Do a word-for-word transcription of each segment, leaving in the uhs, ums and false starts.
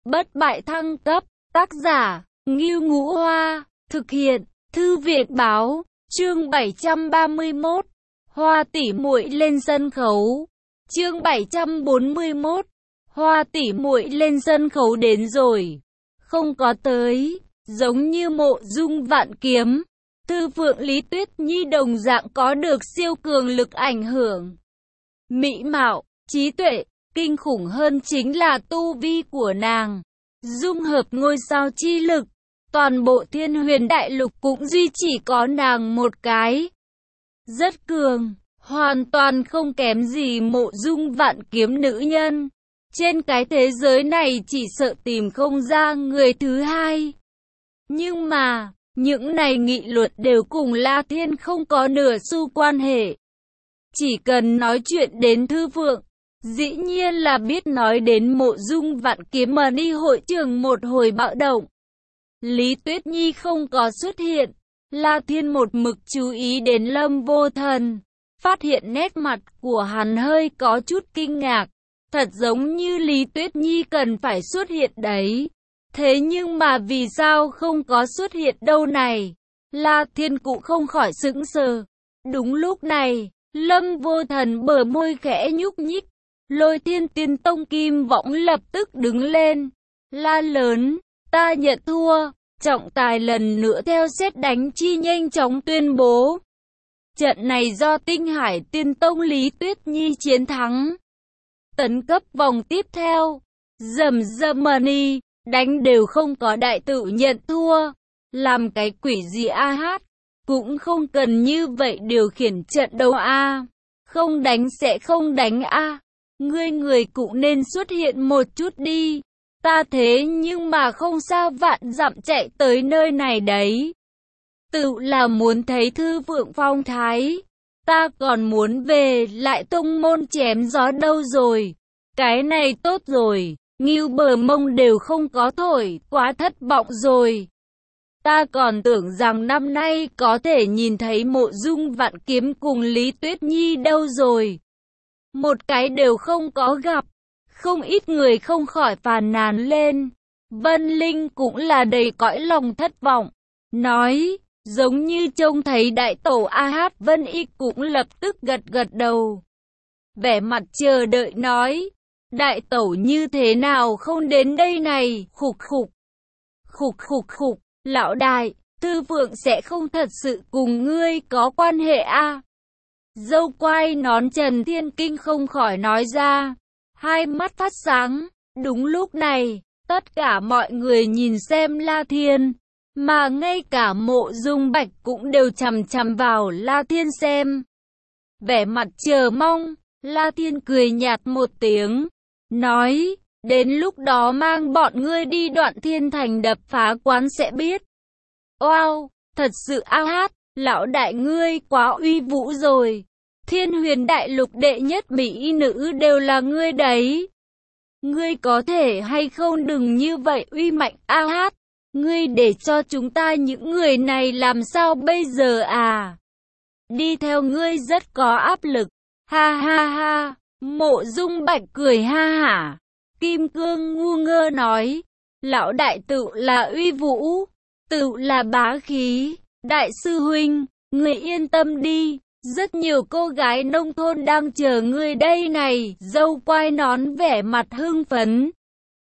Bất bại thăng cấp, tác giả, Ngưu Ngũ Hoa, thực hiện, Thư viện báo, chương bảy trăm ba mươi mốt, Hoa tỷ muội lên sân khấu, chương bảy trăm bốn mươi mốt, Hoa tỷ muội lên sân khấu đến rồi, không có tới, giống như Mộ Dung Vạn Kiếm, Thư Phượng Lý Tuyết Nhi đồng dạng có được siêu cường lực ảnh hưởng. Mỹ mạo, trí tuệ, kinh khủng hơn chính là tu vi của nàng. Dung hợp ngôi sao chi lực, toàn bộ Thiên Huyền Đại Lục cũng duy chỉ có nàng một cái. Rất cường, hoàn toàn không kém gì Mộ Dung Vạn Kiếm nữ nhân. Trên cái thế giới này chỉ sợ tìm không ra người thứ hai. Nhưng mà, những này nghị luận đều cùng La Thiên không có nửa xu quan hệ. Chỉ cần nói chuyện đến Thư Phượng, dĩ nhiên là biết nói đến Mộ Dung Vạn Kiếm mà đi hội trường một hồi bạo động. Lý Tuyết Nhi không có xuất hiện, La Thiên một mực chú ý đến Lâm Vô Thần, phát hiện nét mặt của hắn hơi có chút kinh ngạc, thật giống như Lý Tuyết Nhi cần phải xuất hiện đấy. Thế nhưng mà vì sao không có xuất hiện đâu này? La Thiên cũng không khỏi sững sờ. Đúng lúc này, Lâm Vô Thần bờ môi khẽ nhúc nhích, Lôi Thiên Tiên Tông Kim Võng lập tức đứng lên, la lớn, ta nhận thua. Trọng tài lần nữa theo sét đánh chi nhanh chóng tuyên bố. Trận này do Tinh Hải Tiên Tông Lý Tuyết Nhi chiến thắng. Tấn cấp vòng tiếp theo, dầm dầm money, đánh đều không có đại tự nhận thua. Làm cái quỷ gì a hát, cũng không cần như vậy điều khiển trận đấu a. Không đánh sẽ không đánh a. Ngươi người cũng nên xuất hiện một chút đi. Ta thế nhưng mà không sao vạn dặm chạy tới nơi này đấy. Tự là muốn thấy Thư Phượng phong thái. Ta còn muốn về lại tông môn chém gió đâu rồi. Cái này tốt rồi, Ngưu bờ mông đều không có thổi, quá thất vọng rồi. Ta còn tưởng rằng năm nay có thể nhìn thấy Mộ Dung Vạn Kiếm cùng Lý Tuyết Nhi đâu rồi. Một cái đều không có gặp. Không ít người không khỏi phàn nàn lên. Vân Linh cũng là đầy cõi lòng thất vọng. Nói, giống như trông thấy đại tổ a hát Vân Y cũng lập tức gật gật đầu. Vẻ mặt chờ đợi nói, đại tổ như thế nào không đến đây này, khục khục. Khục khục khục, lão đại, Thư Phượng sẽ không thật sự cùng ngươi có quan hệ a à? Dâu quai nón Trần Thiên Kinh không khỏi nói ra. Hai mắt phát sáng, đúng lúc này, tất cả mọi người nhìn xem La Thiên, mà ngay cả Mộ Dung Bạch cũng đều chằm chằm vào La Thiên xem. Vẻ mặt chờ mong, La Thiên cười nhạt một tiếng, nói, đến lúc đó mang bọn ngươi đi Đoạn Thiên Thành đập phá quán sẽ biết. Wow, thật sự a hát, lão đại ngươi quá uy vũ rồi. Thiên Huyền Đại Lục đệ nhất mỹ nữ đều là ngươi đấy. Ngươi có thể hay không đừng như vậy uy mạnh a hát. Ngươi để cho chúng ta những người này làm sao bây giờ à? Đi theo ngươi rất có áp lực. Ha ha ha. Mộ Dung Bạch cười ha hả. Kim Cương ngu ngơ nói. Lão đại tự là uy vũ. Tự là bá khí. Đại sư huynh, ngươi yên tâm đi. Rất nhiều cô gái nông thôn đang chờ ngươi đây này, dâu quai nón vẻ mặt hưng phấn.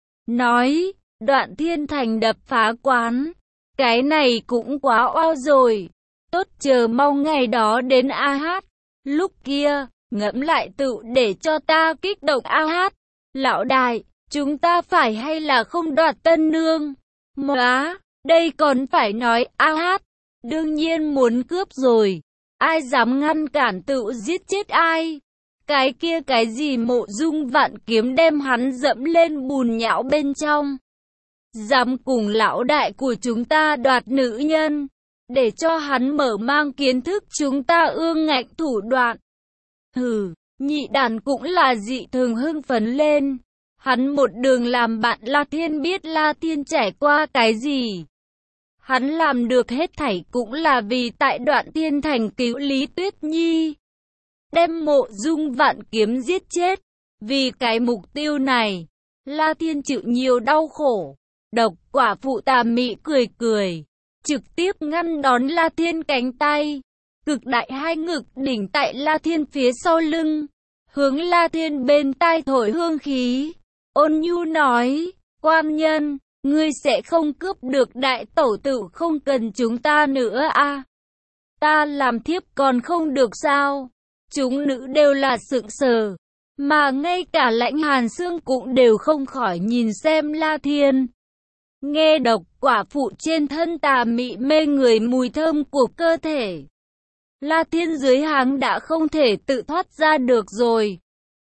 Nói, Đoạn Thiên Thành đập phá quán, cái này cũng quá oao rồi, tốt chờ mong ngày đó đến a hát, lúc kia, ngẫm lại tự để cho ta kích động a hát. Lão đại, chúng ta phải hay là không đoạt tân nương? Móa, đây còn phải nói a hát, đương nhiên muốn cướp rồi. Ai dám ngăn cản tự giết chết ai? Cái kia cái gì Mộ Dung Vạn Kiếm đem hắn dẫm lên bùn nhão bên trong. Dám cùng lão đại của chúng ta đoạt nữ nhân. Để cho hắn mở mang kiến thức chúng ta ương ngạnh thủ đoạn. Hừ, nhị đàn cũng là dị thường hưng phấn lên. Hắn một đường làm bạn La Thiên biết La Thiên trải qua cái gì. Hắn làm được hết thảy cũng là vì tại Đoạn Thiên Thành cứu Lý Tuyết Nhi. Đem Mộ Dung Vạn Kiếm giết chết. Vì cái mục tiêu này, La Thiên chịu nhiều đau khổ. Độc quả phụ tà mị cười cười, trực tiếp ngăn đón La Thiên cánh tay. Cực đại hai ngực đỉnh tại La Thiên phía sau lưng, hướng La Thiên bên tai thổi hương khí. Ôn nhu nói, quan nhân, ngươi sẽ không cướp được đại tẩu tử, không cần chúng ta nữa à? Ta làm thiếp còn không được sao? Chúng nữ đều là sững sờ, mà ngay cả Lãnh Hàn Xương cũng đều không khỏi nhìn xem La Thiên. Nghe độc quả phụ trên thân tà mị mê người mùi thơm của cơ thể, La Thiên dưới háng đã không thể tự thoát ra được rồi.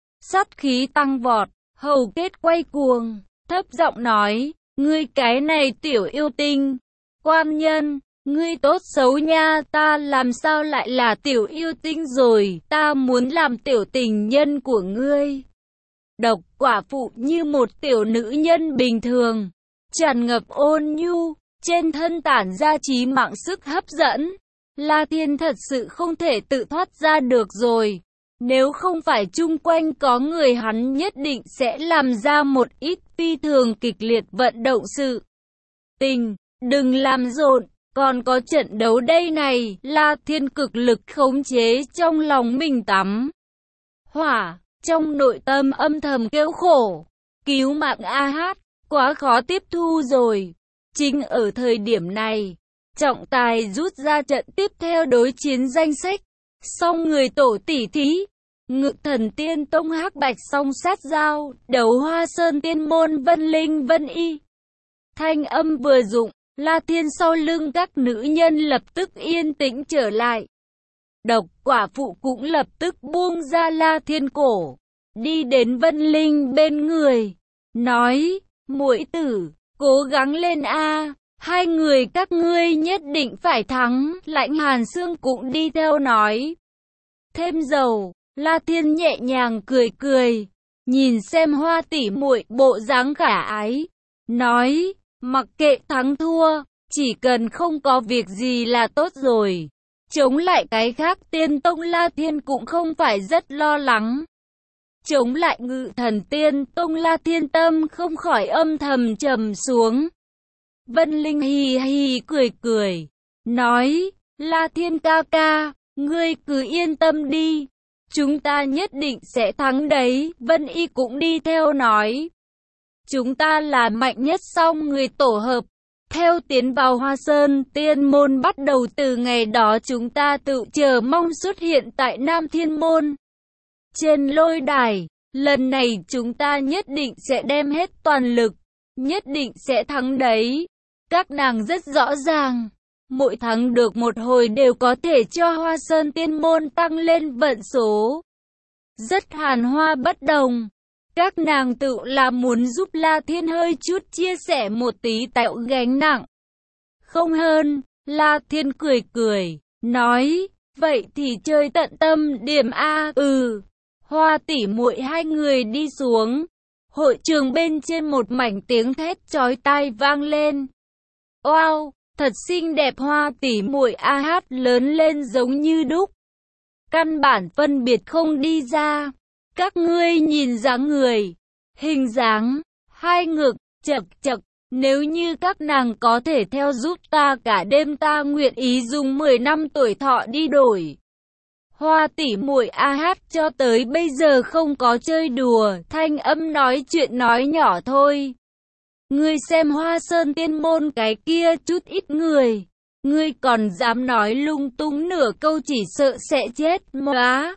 Sát khí tăng vọt, hầu kết quay cuồng, thấp giọng nói, ngươi cái này tiểu yêu tinh, quan nhân, ngươi tốt xấu nha, ta làm sao lại là tiểu yêu tinh rồi, ta muốn làm tiểu tình nhân của ngươi. Độc quả phụ như một tiểu nữ nhân bình thường, tràn ngập ôn nhu, trên thân tản ra trí mạng sức hấp dẫn. La Thiên thật sự không thể tự thoát ra được rồi. Nếu không phải chung quanh có người, hắn nhất định sẽ làm ra một ít phi thường kịch liệt vận động sự tình. Đừng làm rộn, còn có trận đấu đây này. La Thiên cực lực khống chế trong lòng mình tắm hỏa, trong nội tâm âm thầm kêu khổ. Cứu mạng a hát, quá khó tiếp thu rồi. Chính ở thời điểm này, trọng tài rút ra trận tiếp theo đối chiến danh sách. Song người tổ tỷ thí, Ngự Thần Tiên Tông Hắc Bạch song sát giao, đấu Hoa Sơn Tiên môn Vân Linh Vân Y. Thanh âm vừa dụng, La Thiên sau lưng các nữ nhân lập tức yên tĩnh trở lại. Độc quả phụ cũng lập tức buông ra La Thiên cổ, đi đến Vân Linh bên người, nói, muội tử, cố gắng lên a, hai người các ngươi nhất định phải thắng. Lãnh Hàn Xương cũng đi theo nói thêm dầu. La Thiên nhẹ nhàng cười cười, nhìn xem Hoa tỷ muội bộ dáng khả ái, nói, mặc kệ thắng thua, chỉ cần không có việc gì là tốt rồi. Chống lại cái khác Tiên Tông La Thiên cũng không phải rất lo lắng. Chống lại Ngự Thần Tiên Tông La Thiên tâm không khỏi âm thầm trầm xuống. Vân Linh hì hì cười cười, nói, La Thiên ca ca, ngươi cứ yên tâm đi, chúng ta nhất định sẽ thắng đấy. Vân Y cũng đi theo nói, chúng ta là mạnh nhất song người tổ hợp. Theo tiến vào Hoa Sơn Tiên môn bắt đầu từ ngày đó chúng ta tự chờ mong xuất hiện tại Nam Thiên môn. Trên lôi đài, lần này chúng ta nhất định sẽ đem hết toàn lực, nhất định sẽ thắng đấy. Các nàng rất rõ ràng, mỗi thắng được một hồi đều có thể cho Hoa Sơn Tiên môn tăng lên vận số. Rất hàn hoa bất đồng. Các nàng tự là muốn giúp La Thiên hơi chút chia sẻ một tí tạo gánh nặng. Không hơn, La Thiên cười cười, nói, vậy thì chơi tận tâm điểm a. Ừ. Hoa tỷ muội hai người đi xuống. Hội trường bên trên một mảnh tiếng thét chói tai vang lên. Wow, thật xinh đẹp. Hoa tỷ muội a hát lớn lên giống như đúc, căn bản phân biệt không đi ra. Các ngươi nhìn dáng người, hình dáng, hai ngực, chật chật, nếu như các nàng có thể theo giúp ta cả đêm, ta nguyện ý dùng mười năm tuổi thọ đi đổi. Hoa tỷ muội a hát cho tới bây giờ không có chơi đùa, thanh âm nói chuyện nói nhỏ thôi. Ngươi xem Hoa Sơn Tiên môn cái kia chút ít người, ngươi còn dám nói lung tung nửa câu, chỉ sợ sẽ chết móa.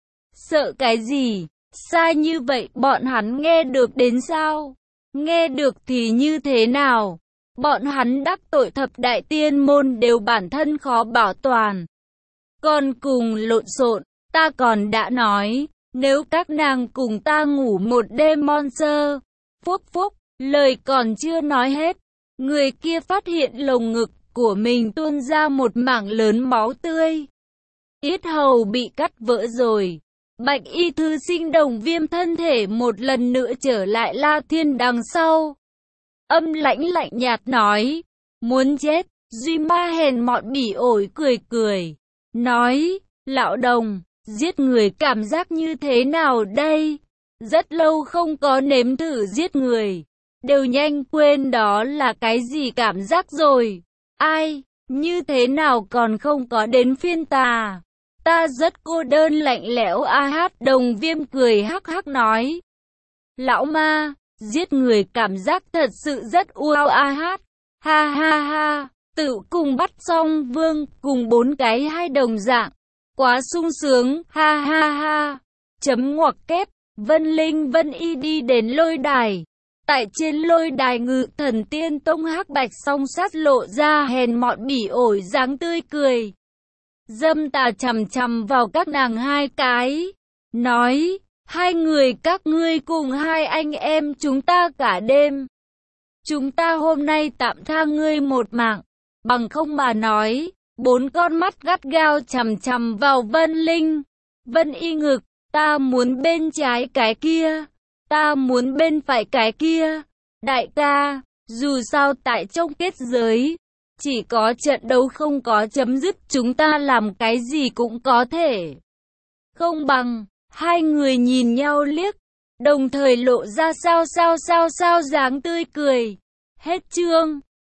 Sợ cái gì? Sai như vậy bọn hắn nghe được đến sao? Nghe được thì như thế nào? Bọn hắn đắc tội thập đại tiên môn đều bản thân khó bảo toàn, còn cùng lộn xộn. Ta còn đã nói, nếu các nàng cùng ta ngủ một đêm monster. Phúc phúc, lời còn chưa nói hết, người kia phát hiện lồng ngực của mình tuôn ra một mảng lớn máu tươi, yết hầu bị cắt vỡ rồi. Bạch y thư sinh Đồng Viêm thân thể một lần nữa trở lại La Thiên đằng sau. Âm lãnh lạnh nhạt nói, muốn chết. Duy Ma hèn mọn bỉ ổi cười cười, nói, lão Đồng, giết người cảm giác như thế nào đây? rất lâu không có nếm thử giết người, đều nhanh quên đó là cái gì cảm giác rồi. Ai, như thế nào còn không có đến phiên ta? Ta rất cô đơn lạnh lẽo. A Hát Đồng Viêm cười hắc hắc nói. Lão ma, giết người cảm giác thật sự rất wow. A Hát, ha ha ha, tự cùng bắt xong vương, cùng bốn cái hai đồng dạng. Quá sung sướng, ha ha ha. Chấm ngoặc kép, Vân Linh Vân Y đi đến lôi đài. Tại trên lôi đài Ngự Thần Tiên Tông hắc bạch song sát lộ ra hèn mọn bỉ ổi dáng tươi cười. Dâm tà chằm chằm vào các nàng hai cái. Nói, hai người các ngươi cùng hai anh em chúng ta cả đêm. Chúng ta hôm nay tạm tha ngươi một mạng. Bằng không mà nói, bốn con mắt gắt gao chằm chằm vào Vân Linh. Vân Y ngực, ta muốn bên trái cái kia. Ta muốn bên phải cái kia. Đại ca, dù sao tại trong kết giới, chỉ có trận đấu không có chấm dứt, chúng ta làm cái gì cũng có thể. Không bằng, hai người nhìn nhau liếc, đồng thời lộ ra sao sao sao sao dáng tươi cười. Hết chương.